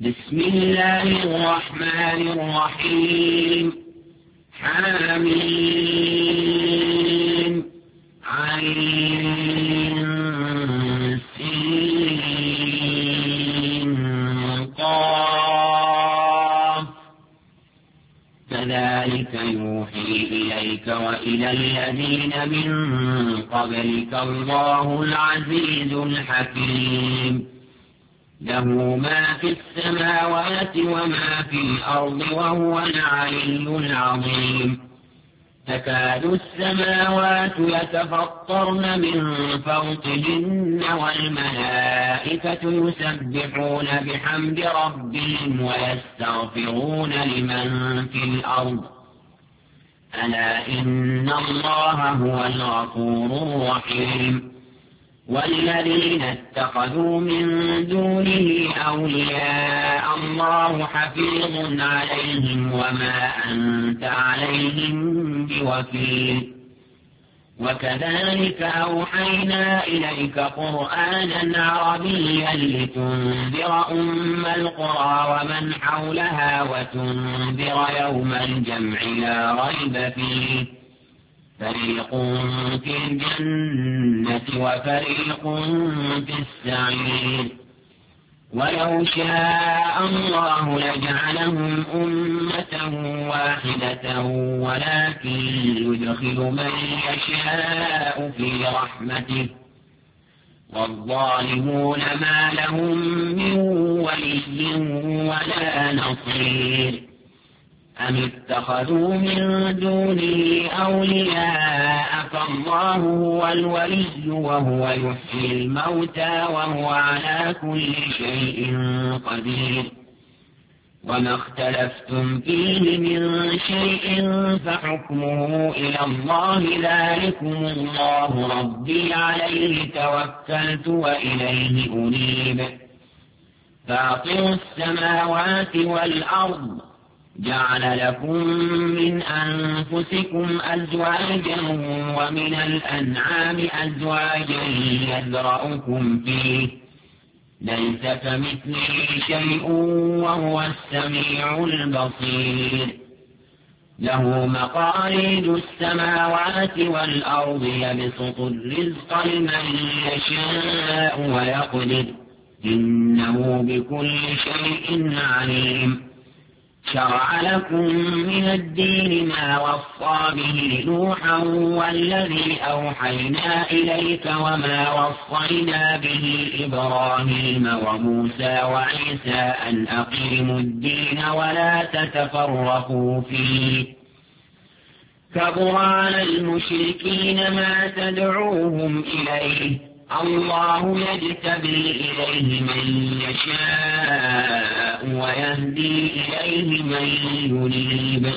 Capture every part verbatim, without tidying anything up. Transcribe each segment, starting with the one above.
بسم الله الرحمن الرحيم حميم عين سين قاف كذلك يوحي إليك وإلى الذين من قبلك الله العزيز الحكيم له ما في السماوات وما في الأرض وهو العلي العظيم تكاد السماوات يتفطرن من فوقهن والملائكة يسبحون بحمد ربهم ويستغفرون لمن في الأرض ألا إن الله هو الغفور الرحيم والذين اتخذوا من دونه أولياء الله حفيظ عليهم وما أنت عليهم بوكيل وكذلك أوحينا إليك قرآنا عربيا لتنذر أم القرى ومن حولها وتنذر يوم الجمع لا ريب فيه فريق في الجنة وفريق في السعير ولو شاء الله لجعلهم أمة واحدة ولكن يدخل من يشاء في رحمته والظالمون ما لهم من ولي ولا نصير أم اتخذوا من دونه أولياء فالله هو الولي وهو يحيي الموتى وهو على كل شيء قدير وما اختلفتم فيه من شيء فحكمه إلى الله ذلكم الله ربي عليه توكلت وإليه أنيب فاطر السماوات والأرض جعل لكم من أنفسكم أزواجا ومن الأنعام أزواجا يذرأكم فيه ليس كمثله شيء وهو السميع البصير له مقاليد السماوات والأرض يبسط الرزق لمن يشاء ويقدر إنه بكل شيء عليم شرع لكم من الدين ما وصى به نوحا والذي أوحينا إليك وما وصينا به إبراهيم وموسى وعيسى أن أقيموا الدين ولا تتفرقوا فيه كبر على المشركين ما تدعوهم إليه الله يجتبي إليه من يشاء ويهدي إليه من ينيب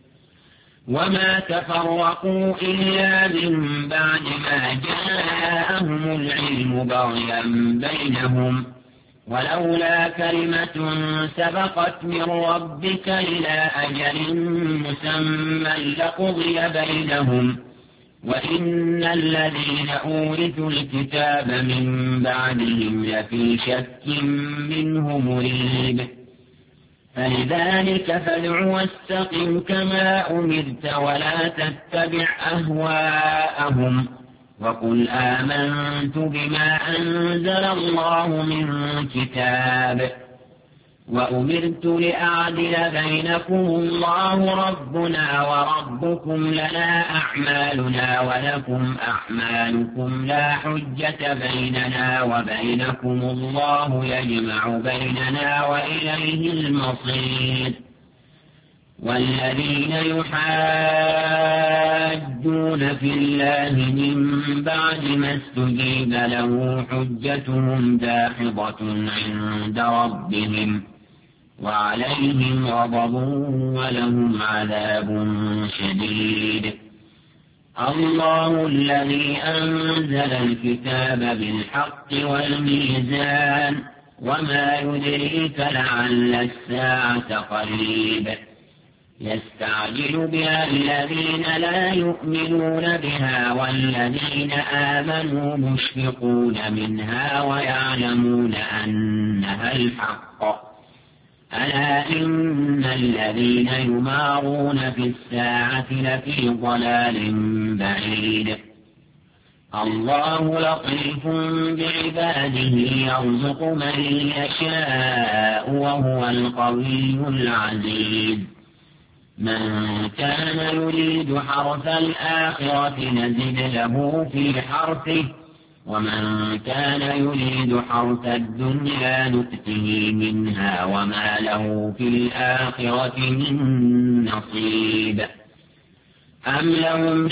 وما تفرقوا إلا من بعد ما جاءهم العلم بغيا بينهم ولولا كلمة سبقت من ربك إلى أجل مسمى لقضي بينهم وإن الذين أورثوا الكتاب من بعدهم لفي شك منه مريب فلذلك فادع واستقم كما أمرت ولا تتبع أهواءهم وقل آمنت بما أنزل الله من كتاب وأمرت لأعدل بينكم الله ربنا وربكم لنا أعمالنا ولكم أعمالكم لا حجة بيننا وبينكم الله يجمع بيننا وإليه المصير والذين يحاجون في الله من بعد ما استجيب له حجتهم داحضة عند ربهم وعليهم غضب ولهم عذاب شديد الله الذي أنزل الكتاب بالحق والميزان وما يدريك لعل الساعة قريب يستعجل بها الذين لا يؤمنون بها والذين آمنوا مشفقون منها ويعلمون أنها الحق ألا إن الذين يمارون في الساعة لفي ضلال بعيد الله لطيف بعباده يرزق من يشاء وهو القوي العزيز من كان يريد حرث الآخرة نزد له في حرثه ومن كان يريد حرث الدنيا نؤته منها وما له في الآخرة من نصيب أم لهم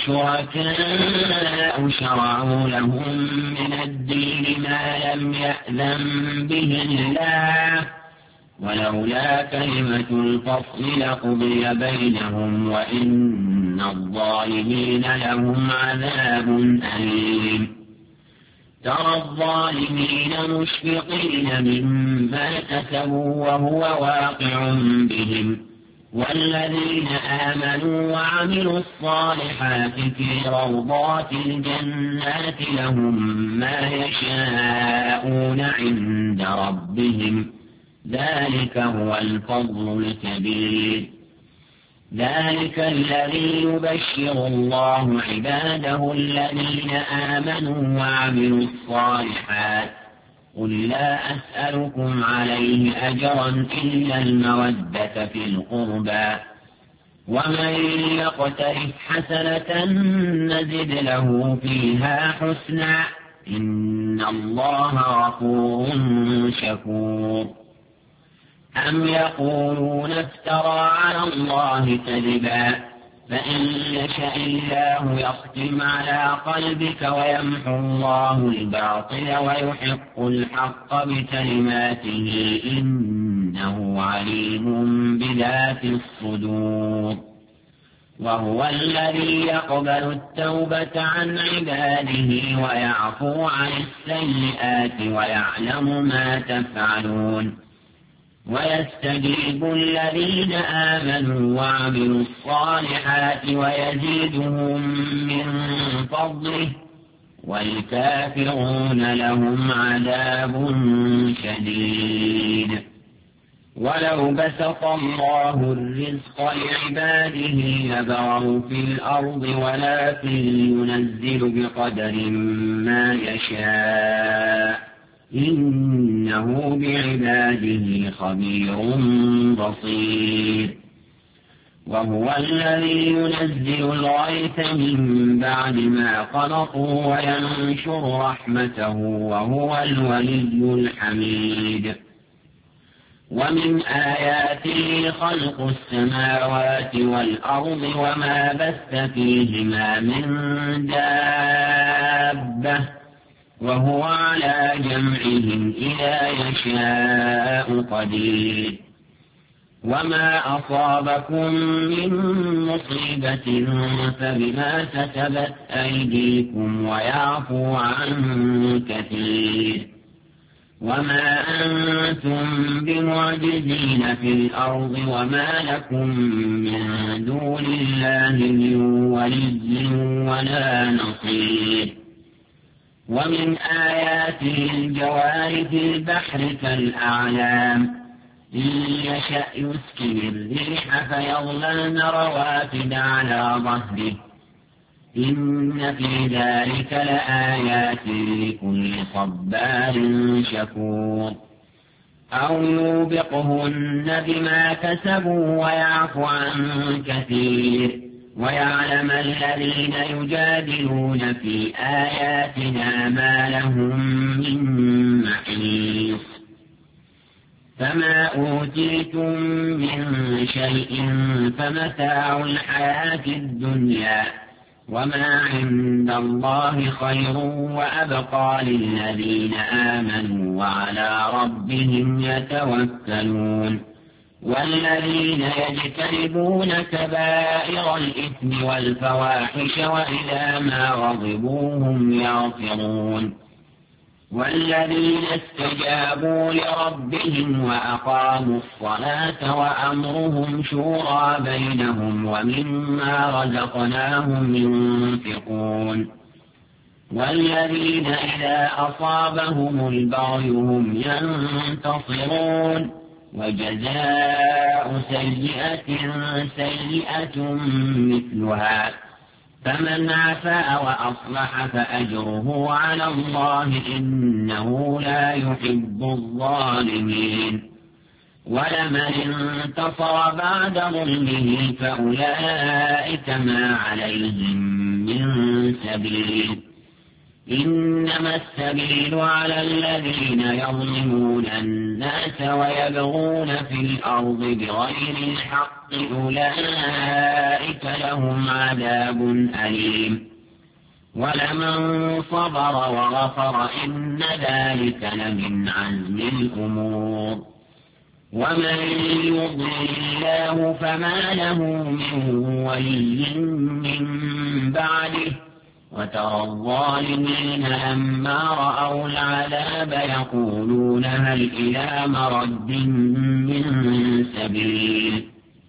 شركاء شرعوا لهم من الدين ما لم يأذن به الله ولولا كلمة الفصل لقضي بينهم وإن الظالمين لهم عذاب أليم ترى الظالمين مشفقين مما كسبوا وهو واقع بهم والذين آمنوا وعملوا الصالحات في روضات الجنات لهم ما يشاءون عند ربهم ذلك هو الفضل الكبير ذلك الذي يبشر الله عباده الذين آمنوا وعملوا الصالحات قل لا أسألكم عليه أجرا إلا المودة في القربى ومن يقترف حسنة نزد له فيها حسنا إن الله غفور شكور أم يقولون افترى على الله كذبا فإن يشاء الله يختم على قلبك ويمحو الله الباطل ويحق الحق بكلماته إنه عليم بذات الصدور وهو الذي يقبل التوبة عن عباده ويعفو عن السيئات ويعلم ما تفعلون ويستجيب الذين آمنوا وعملوا الصالحات ويزيدهم من فضله والكافرون لهم عذاب شديد ولو بسط الله الرزق لعباده لبغوا في الأرض ولكن ينزل بقدر ما يشاء إنه بعباده خبير بصير وهو الذي ينزل الغيث من بعد ما قنطوا وينشر رحمته وهو الولي الحميد ومن آياته خلق السماوات والأرض وما بث فيهما من دابة وهو على جمعهم إذا يشاء قدير وما أصابكم من مصيبة فبما كسبت أيديكم ويعفو عن كثير وما أنتم بمعجزين في الأرض وما لكم من دون الله من ولي ولا نصير ومن آياته الجوار في البحر كالأعلام إن يشأ يسكن الريح فيظللن رواكد على ظهره إن في ذلك لآيات لكل صبار شكور أو يوبقهن بما كسبوا ويعفو عن كثير ويعلم الذين يجادلون في آياتنا ما لهم من محيص فما أوتيتم من شيء فمتاع الحياة الدنيا وما عند الله خير وأبقى للذين آمنوا وعلى ربهم يتوكلون والذين يجتنبون كبائر الإثم والفواحش وإذا ما غضبوا هم يغفرون والذين استجابوا لربهم وأقاموا الصلاة وأمرهم شورى بينهم ومما رزقناهم ينفقون والذين إذا أصابهم البغي هم ينتصرون وجزاء سيئة سيئة مثلها، فمن عفا وأصلح فأجره على الله إنه لا يحب الظالمين. ولمن انتصر بعد ظلمه فأولئك ما عليهم من سبيل، إنما السبيل على الذين يظلمون الناس ويبغون في الأرض بغير الحق أولئك لهم عذاب أليم. ولمن صبر وغفر إن ذلك لمن عزم الأمور. ومن يضلل الله فما له من ولي من بعده، وترى الظالمين لما رأوا العذاب يقولون هل إلى مرد من سبيل،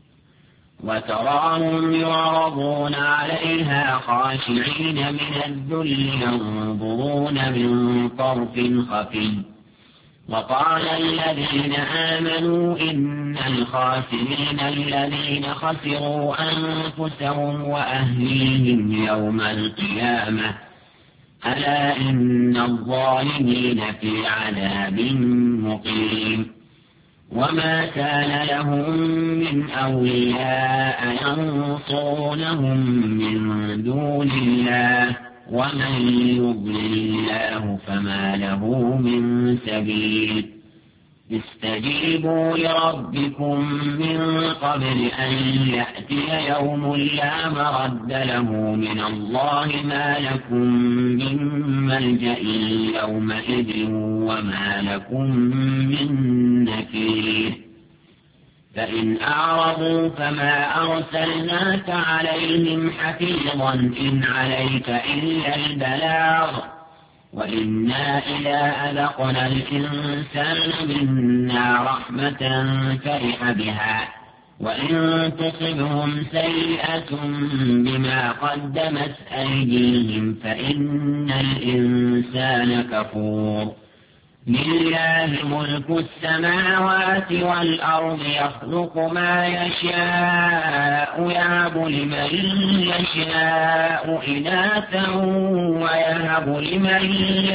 وتراهم يعرضون عليها خاشعين من الذل ينظرون من طرف خفي. وقال الذين آمنوا إن الخاسرين الذين خسروا أنفسهم وأهليهم يوم القيامة ألا إن الظالمين في عذاب مقيم. وما كان لهم من أولياء ينصرونهم من دون الله، ومن يضلل الله فما له من سبيل. استجيبوا لربكم من قبل أن يأتي يوم لا مرد له من الله ما لكم من ملجأ يومئذ وما لكم من نكير. فإن أعرضوا فما أرسلناك عليهم حفيظا إن عليك إلا البلاغ، وإنا إذا أذقنا الإنسان منا رحمة فرح بها، وإن تصبهم سيئة بما قدمت أيديهم فإن الإنسان كفور. لله ملك السماوات والأرض يخلق ما يشاء يهب لمن يشاء إناثا ويهب لمن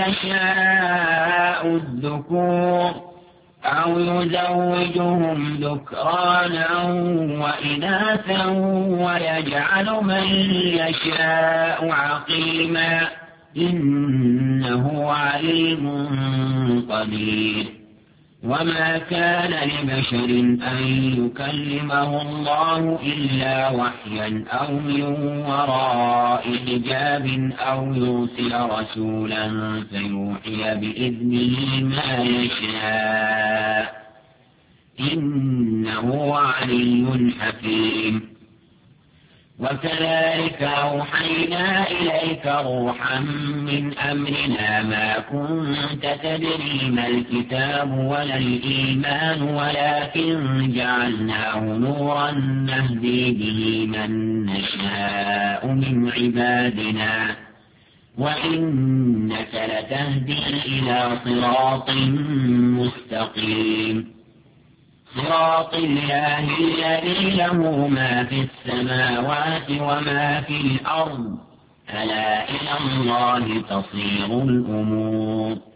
يشاء الذكور أو يزوجهم ذكرانا وإناثا ويجعل من يشاء عقيما إنه عليم قدير. وما كان لبشر أن يكلمه الله إلا وحيا أو من وراء حجاب أو يرسل رسولا فيوحي بإذنه ما يشاء إنه علي حكيم. وكذلك أوحينا إليك روحا من أمرنا ما كنت تدري ما الكتاب ولا الإيمان ولكن جعلناه نورا نهدي به من نشاء من عبادنا وإنك لتهدي إلى صراط مستقيم. صراط الله الذي له ما في السماوات وما في الأرض ألا إلى الله تصير الأمور.